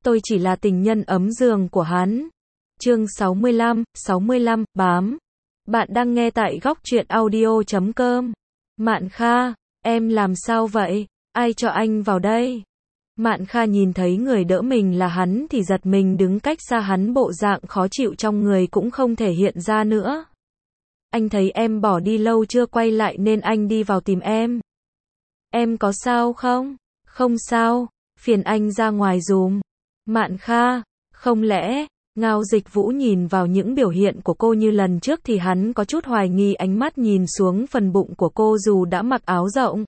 tôi chỉ là tình nhân ấm giường của hắn. Chương 65, bám. Bạn đang nghe tại góc truyện audio.com. Mạn Kha, em làm sao vậy? Ai cho anh vào đây? Mạn Kha nhìn thấy người đỡ mình là hắn thì giật mình đứng cách xa hắn, bộ dạng khó chịu trong người cũng không thể hiện ra nữa. Anh thấy em bỏ đi lâu chưa quay lại nên anh đi vào tìm em. Em có sao không? Không sao, phiền anh ra ngoài dùm. Mạn Kha, không lẽ, Ngao Dịch Vũ nhìn vào những biểu hiện của cô như lần trước thì hắn có chút hoài nghi, ánh mắt nhìn xuống phần bụng của cô dù đã mặc áo rộng.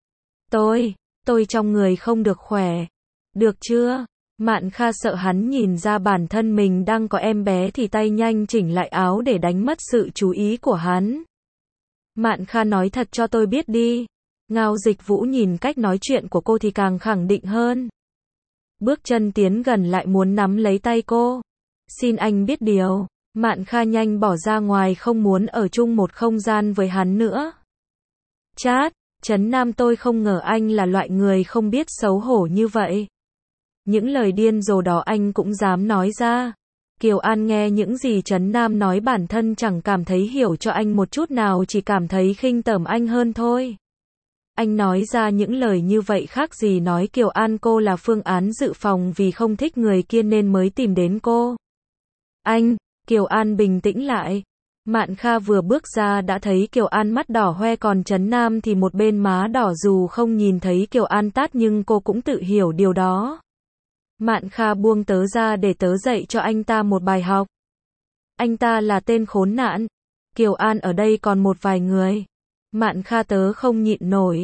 Tôi trong người không được khỏe. Được chưa? Mạn Kha sợ hắn nhìn ra bản thân mình đang có em bé thì tay nhanh chỉnh lại áo để đánh mất sự chú ý của hắn. Mạn Kha nói thật cho tôi biết đi. Ngao Dịch Vũ nhìn cách nói chuyện của cô thì càng khẳng định hơn. Bước chân tiến gần lại muốn nắm lấy tay cô. Xin anh biết điều. Mạn Kha nhanh bỏ ra ngoài, không muốn ở chung một không gian với hắn nữa. Chát, Trấn Nam, tôi không ngờ anh là loại người không biết xấu hổ như vậy. Những lời điên rồ đó anh cũng dám nói ra. Kiều An nghe những gì Trấn Nam nói bản thân chẳng cảm thấy hiểu cho anh một chút nào, chỉ cảm thấy khinh tởm anh hơn thôi. Anh nói ra những lời như vậy khác gì nói Kiều An cô là phương án dự phòng vì không thích người kia nên mới tìm đến cô. Anh, Kiều An bình tĩnh lại. Mạn Kha vừa bước ra đã thấy Kiều An mắt đỏ hoe, còn Trấn Nam thì một bên má đỏ, dù không nhìn thấy Kiều An tát nhưng cô cũng tự hiểu điều đó. Mạn Kha buông tớ ra để tớ dạy cho anh ta một bài học. Anh ta là tên khốn nạn. Kiều An ở đây còn một vài người. Mạn Kha, tớ không nhịn nổi.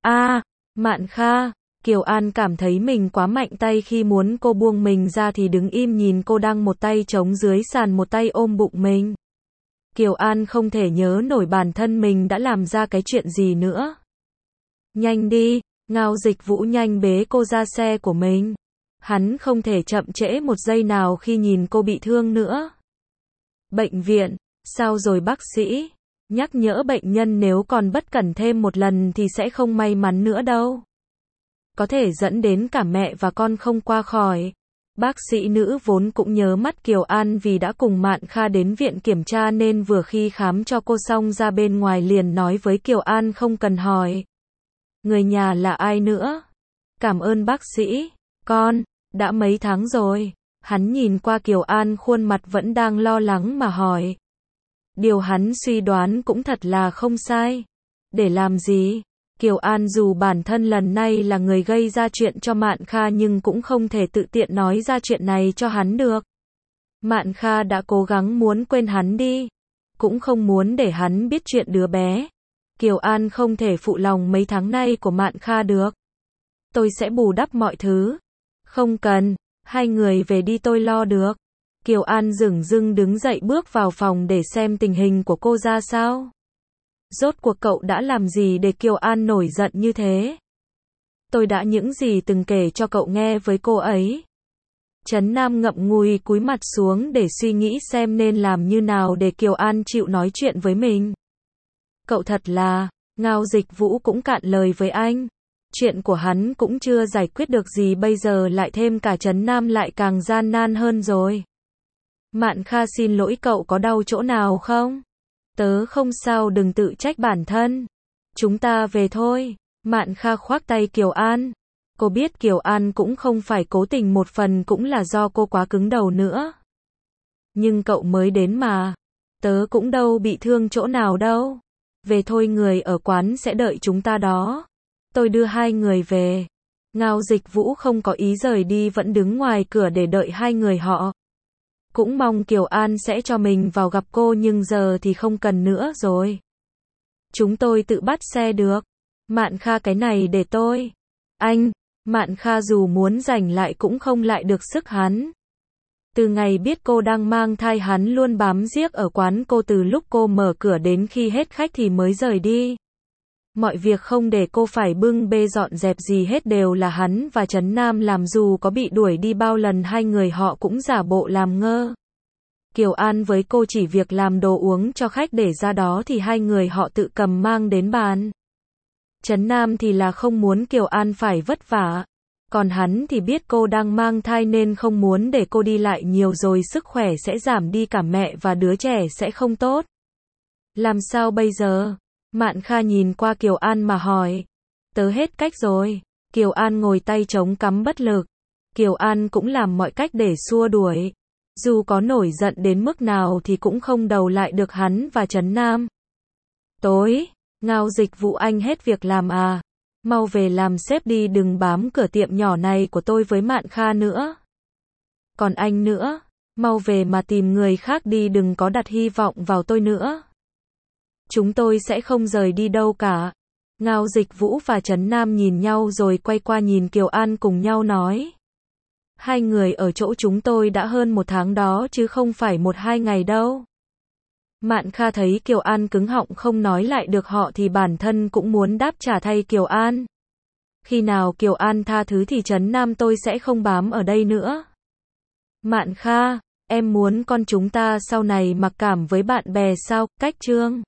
Mạn Kha, Kiều An cảm thấy mình quá mạnh tay khi muốn cô buông mình ra thì đứng im nhìn cô đang một tay chống dưới sàn một tay ôm bụng mình. Kiều An không thể nhớ nổi bản thân mình đã làm ra cái chuyện gì nữa. Nhanh đi, Ngao Dịch Vũ nhanh bế cô ra xe của mình. Hắn không thể chậm trễ một giây nào khi nhìn cô bị thương nữa. Bệnh viện, sao rồi bác sĩ? Nhắc nhở bệnh nhân nếu còn bất cẩn thêm một lần thì sẽ không may mắn nữa đâu. Có thể dẫn đến cả mẹ và con không qua khỏi. Bác sĩ nữ vốn cũng nhớ mắt Kiều An vì đã cùng Mạn Kha đến viện kiểm tra nên vừa khi khám cho cô xong ra bên ngoài liền nói với Kiều An không cần hỏi. Người nhà là ai nữa? Cảm ơn bác sĩ. Con, đã mấy tháng rồi. Hắn nhìn qua Kiều An, khuôn mặt vẫn đang lo lắng mà hỏi. Điều hắn suy đoán cũng thật là không sai. Để làm gì? Kiều An dù bản thân lần này là người gây ra chuyện cho Mạn Kha nhưng cũng không thể tự tiện nói ra chuyện này cho hắn được. Mạn Kha đã cố gắng muốn quên hắn đi, cũng không muốn để hắn biết chuyện đứa bé. Kiều An không thể phụ lòng mấy tháng nay của Mạn Kha được. Tôi sẽ bù đắp mọi thứ. Không cần, hai người về đi tôi lo được. Kiều An dửng dưng đứng dậy bước vào phòng để xem tình hình của cô ra sao. Rốt cuộc cậu đã làm gì để Kiều An nổi giận như thế? Tôi đã những gì từng kể cho cậu nghe với cô ấy. Trấn Nam ngậm ngùi cúi mặt xuống để suy nghĩ xem nên làm như nào để Kiều An chịu nói chuyện với mình. Cậu thật là, Ngao Dịch Vũ cũng cạn lời với anh. Chuyện của hắn cũng chưa giải quyết được gì, bây giờ lại thêm cả Trấn Nam lại càng gian nan hơn rồi. Mạn Kha, xin lỗi, cậu có đau chỗ nào không? Tớ không sao, đừng tự trách bản thân. Chúng ta về thôi. Mạn Kha khoác tay Kiều An. Cô biết Kiều An cũng không phải cố tình, một phần cũng là do cô quá cứng đầu nữa. Nhưng cậu mới đến mà. Tớ cũng đâu bị thương chỗ nào đâu. Về thôi, người ở quán sẽ đợi chúng ta đó. Tôi đưa hai người về. Ngao Dịch Vũ không có ý rời đi, vẫn đứng ngoài cửa để đợi hai người họ. Cũng mong Kiều An sẽ cho mình vào gặp cô nhưng giờ thì không cần nữa rồi. Chúng tôi tự bắt xe được. Mạn Kha, cái này để tôi. Anh, Mạn Kha dù muốn giành lại cũng không lại được sức hắn. Từ ngày biết cô đang mang thai hắn luôn bám riết ở quán cô, từ lúc cô mở cửa đến khi hết khách thì mới rời đi. Mọi việc không để cô phải bưng bê dọn dẹp gì hết đều là hắn và Trấn Nam làm, dù có bị đuổi đi bao lần hai người họ cũng giả bộ làm ngơ. Kiều An với cô chỉ việc làm đồ uống cho khách để ra đó thì hai người họ tự cầm mang đến bàn. Trấn Nam thì là không muốn Kiều An phải vất vả. Còn hắn thì biết cô đang mang thai nên không muốn để cô đi lại nhiều rồi sức khỏe sẽ giảm đi, cả mẹ và đứa trẻ sẽ không tốt. Làm sao bây giờ? Mạn Kha nhìn qua Kiều An mà hỏi. Tớ hết cách rồi. Kiều An ngồi tay chống cắm bất lực. Kiều An cũng làm mọi cách để xua đuổi. Dù có nổi giận đến mức nào thì cũng không đầu lại được hắn và Trấn Nam. Tối, Ngao Dịch Vụ, anh hết việc làm à? Mau về làm sếp đi, đừng bám cửa tiệm nhỏ này của tôi với Mạn Kha nữa. Còn anh nữa, mau về mà tìm người khác đi, đừng có đặt hy vọng vào tôi nữa. Chúng tôi sẽ không rời đi đâu cả. Ngao Dịch Vũ và Trấn Nam nhìn nhau rồi quay qua nhìn Kiều An cùng nhau nói. Hai người ở chỗ chúng tôi đã hơn 1 tháng đó chứ không phải 1-2 ngày đâu. Mạn Kha thấy Kiều An cứng họng không nói lại được họ thì bản thân cũng muốn đáp trả thay Kiều An. Khi nào Kiều An tha thứ thì Trấn Nam tôi sẽ không bám ở đây nữa. Mạn Kha, em muốn con chúng ta sau này mặc cảm với bạn bè sao? Cách Trương